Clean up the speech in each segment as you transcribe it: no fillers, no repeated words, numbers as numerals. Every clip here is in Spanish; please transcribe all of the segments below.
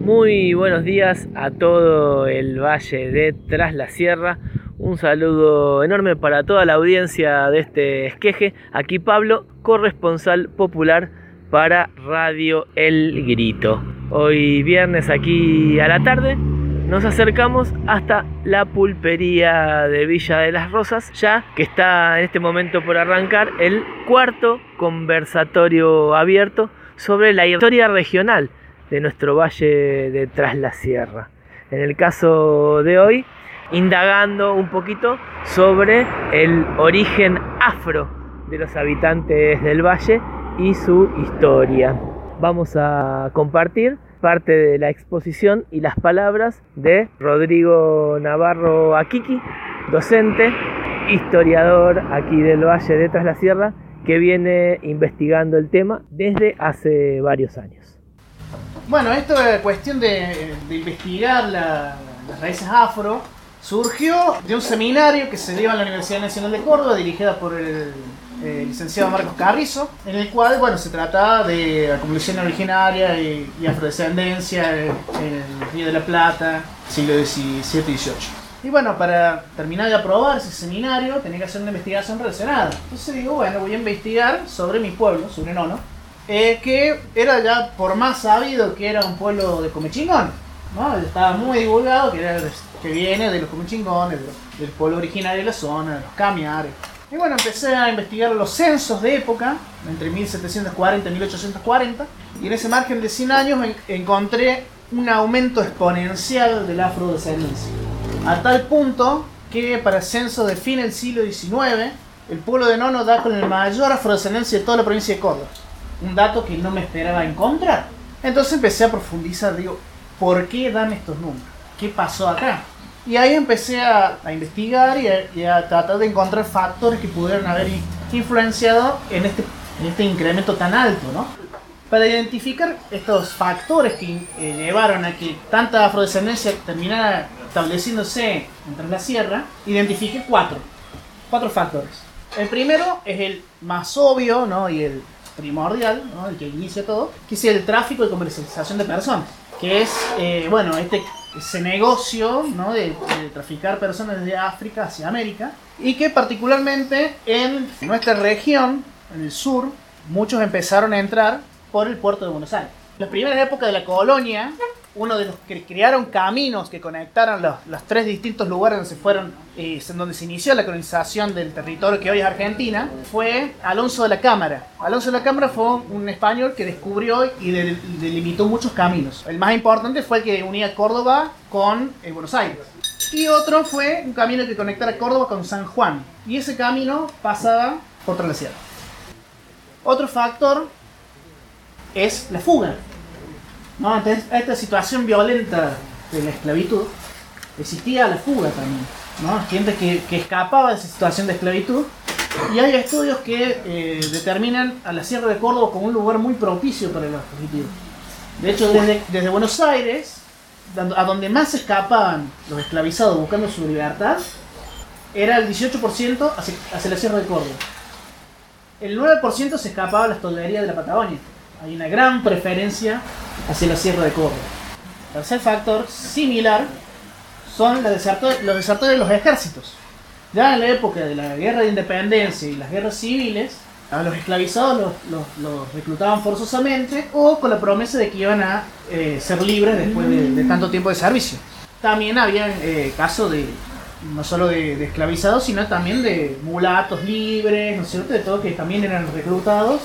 Muy buenos días a todo el valle de Tras la Sierra. Un saludo enorme para toda la audiencia de este esqueje. Aquí Pablo, corresponsal popular para Radio El Grito. Hoy viernes aquí a la tarde nos acercamos hasta la pulpería de Villa de las Rosas, ya que está en este momento por arrancar el cuarto conversatorio abierto sobre la historia regional de nuestro valle de Tras la Sierra. En el caso de hoy, indagando un poquito sobre el origen afro de los habitantes del valle y su historia. Vamos a compartir parte de la exposición y las palabras de Rodrigo Navarro Akiki, docente, historiador aquí del valle de Tras la Sierra, que viene investigando el tema desde hace varios años. Bueno, esto es cuestión de investigar las raíces afro. Surgió de un seminario que se dio en la Universidad Nacional de Córdoba, dirigida por el licenciado Marcos Carrizo, en el cual, se trataba de acumulación originaria y afrodescendencia en el Río de la Plata, siglo XVII y XVIII. Y para terminar de aprobar ese seminario tenía que hacer una investigación relacionada. Entonces digo, voy a investigar sobre mi pueblo, sobre Nono, que era ya por más sabido que era un pueblo de comechingones, ¿no? Estaba muy divulgado que viene de los comechingones, del pueblo originario de la zona, de los camiares. Y empecé a investigar los censos de época, entre 1740 y 1840, y en ese margen de 100 años encontré un aumento exponencial de la afrodescendencia. A tal punto que para el censo de fin del siglo XIX, el pueblo de Nono da con la mayor afrodescendencia de toda la provincia de Córdoba. Un dato que no me esperaba encontrar. Entonces empecé a profundizar, ¿por qué dan estos números? ¿Qué pasó acá? Y ahí empecé a investigar y a tratar de encontrar factores que pudieran haber influenciado en este incremento tan alto, ¿no? Para identificar estos factores que llevaron a que tanta afrodescendencia terminara estableciéndose en Tras la Sierra, identifiqué cuatro factores. El primero es el más obvio, ¿no? Y el primordial, ¿no? El que inicia todo, que es el tráfico y comercialización de personas, que es ese negocio, ¿no? de traficar personas desde África hacia América, y que particularmente en nuestra región, en el sur, muchos empezaron a entrar por el puerto de Buenos Aires. En las primeras épocas de la colonia, uno de los que crearon caminos que conectaron los tres distintos lugares donde se inició la colonización del territorio que hoy es Argentina, fue Alonso de la Cámara. Alonso de la Cámara fue un español que descubrió y delimitó muchos caminos. El más importante fue el que unía Córdoba con Buenos Aires. Y otro fue un camino que conectara Córdoba con San Juan. Y ese camino pasaba por Tras la Sierra. Otro factor es la fuga. No, ante esta situación violenta de la esclavitud, existía la fuga también, ¿no? Gente que escapaba de esa situación de esclavitud, y hay estudios que determinan a la Sierra de Córdoba como un lugar muy propicio para los fugitivos. De hecho, desde Buenos Aires, a donde más se escapaban los esclavizados buscando su libertad, era el 18% hacia la Sierra de Córdoba. El 9% se escapaba a las tolderías de la Patagonia. Hay una gran preferencia hacia la Sierra de Córdoba. Tercer factor similar son los desertores de los ejércitos. Ya en la época de la Guerra de Independencia y las guerras civiles, a los esclavizados los reclutaban forzosamente o con la promesa de que iban a ser libres después de tanto tiempo de servicio. También había casos no solo de esclavizados, sino también de mulatos libres, ¿no es cierto? De todo, que también eran reclutados.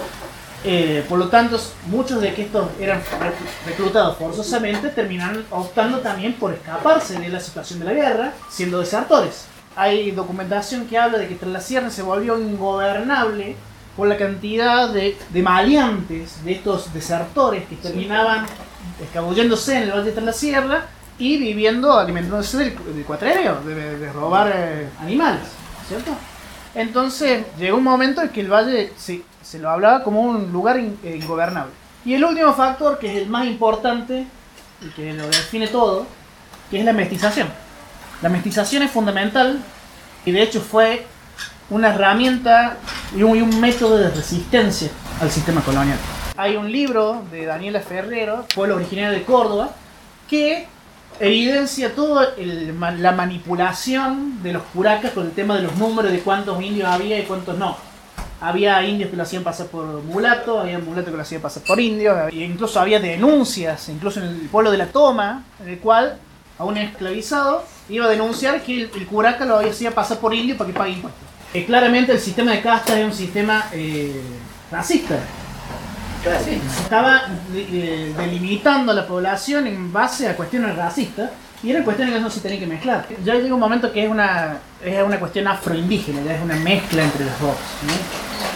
Por lo tanto, muchos de que estos eran reclutados forzosamente terminaron optando también por escaparse de la situación de la guerra, siendo desertores. Hay documentación que habla de que Tras la Sierra se volvió ingobernable por la cantidad de maleantes, de estos desertores que terminaban escabulléndose en el valle de Tras la Sierra y alimentándose del cuatrero, de robar animales, ¿cierto? Entonces llegó un momento en que el valle se lo hablaba como un lugar ingobernable. Y el último factor, que es el más importante y que lo define todo, que es la mestización. La mestización es fundamental y de hecho fue una herramienta y un método de resistencia al sistema colonial. Hay un libro de Daniela Ferrero, Pueblo Originario de Córdoba, que evidencia toda la manipulación de los curacas con el tema de los números, de cuántos indios había y cuántos no. Había indios que lo hacían pasar por mulato, había mulatos que lo hacían pasar por indios, e incluso había denuncias, incluso en el pueblo de La Toma, en el cual a un esclavizado iba a denunciar que el curaca lo hacía pasar por indio para que pague impuestos. Claramente el sistema de castas es un sistema racista. Sí, estaba delimitando a la población en base a cuestiones racistas y eran cuestiones que no se tenían que mezclar. Ya llega un momento que es una cuestión afroindígena, ya es una mezcla entre los dos, ¿no?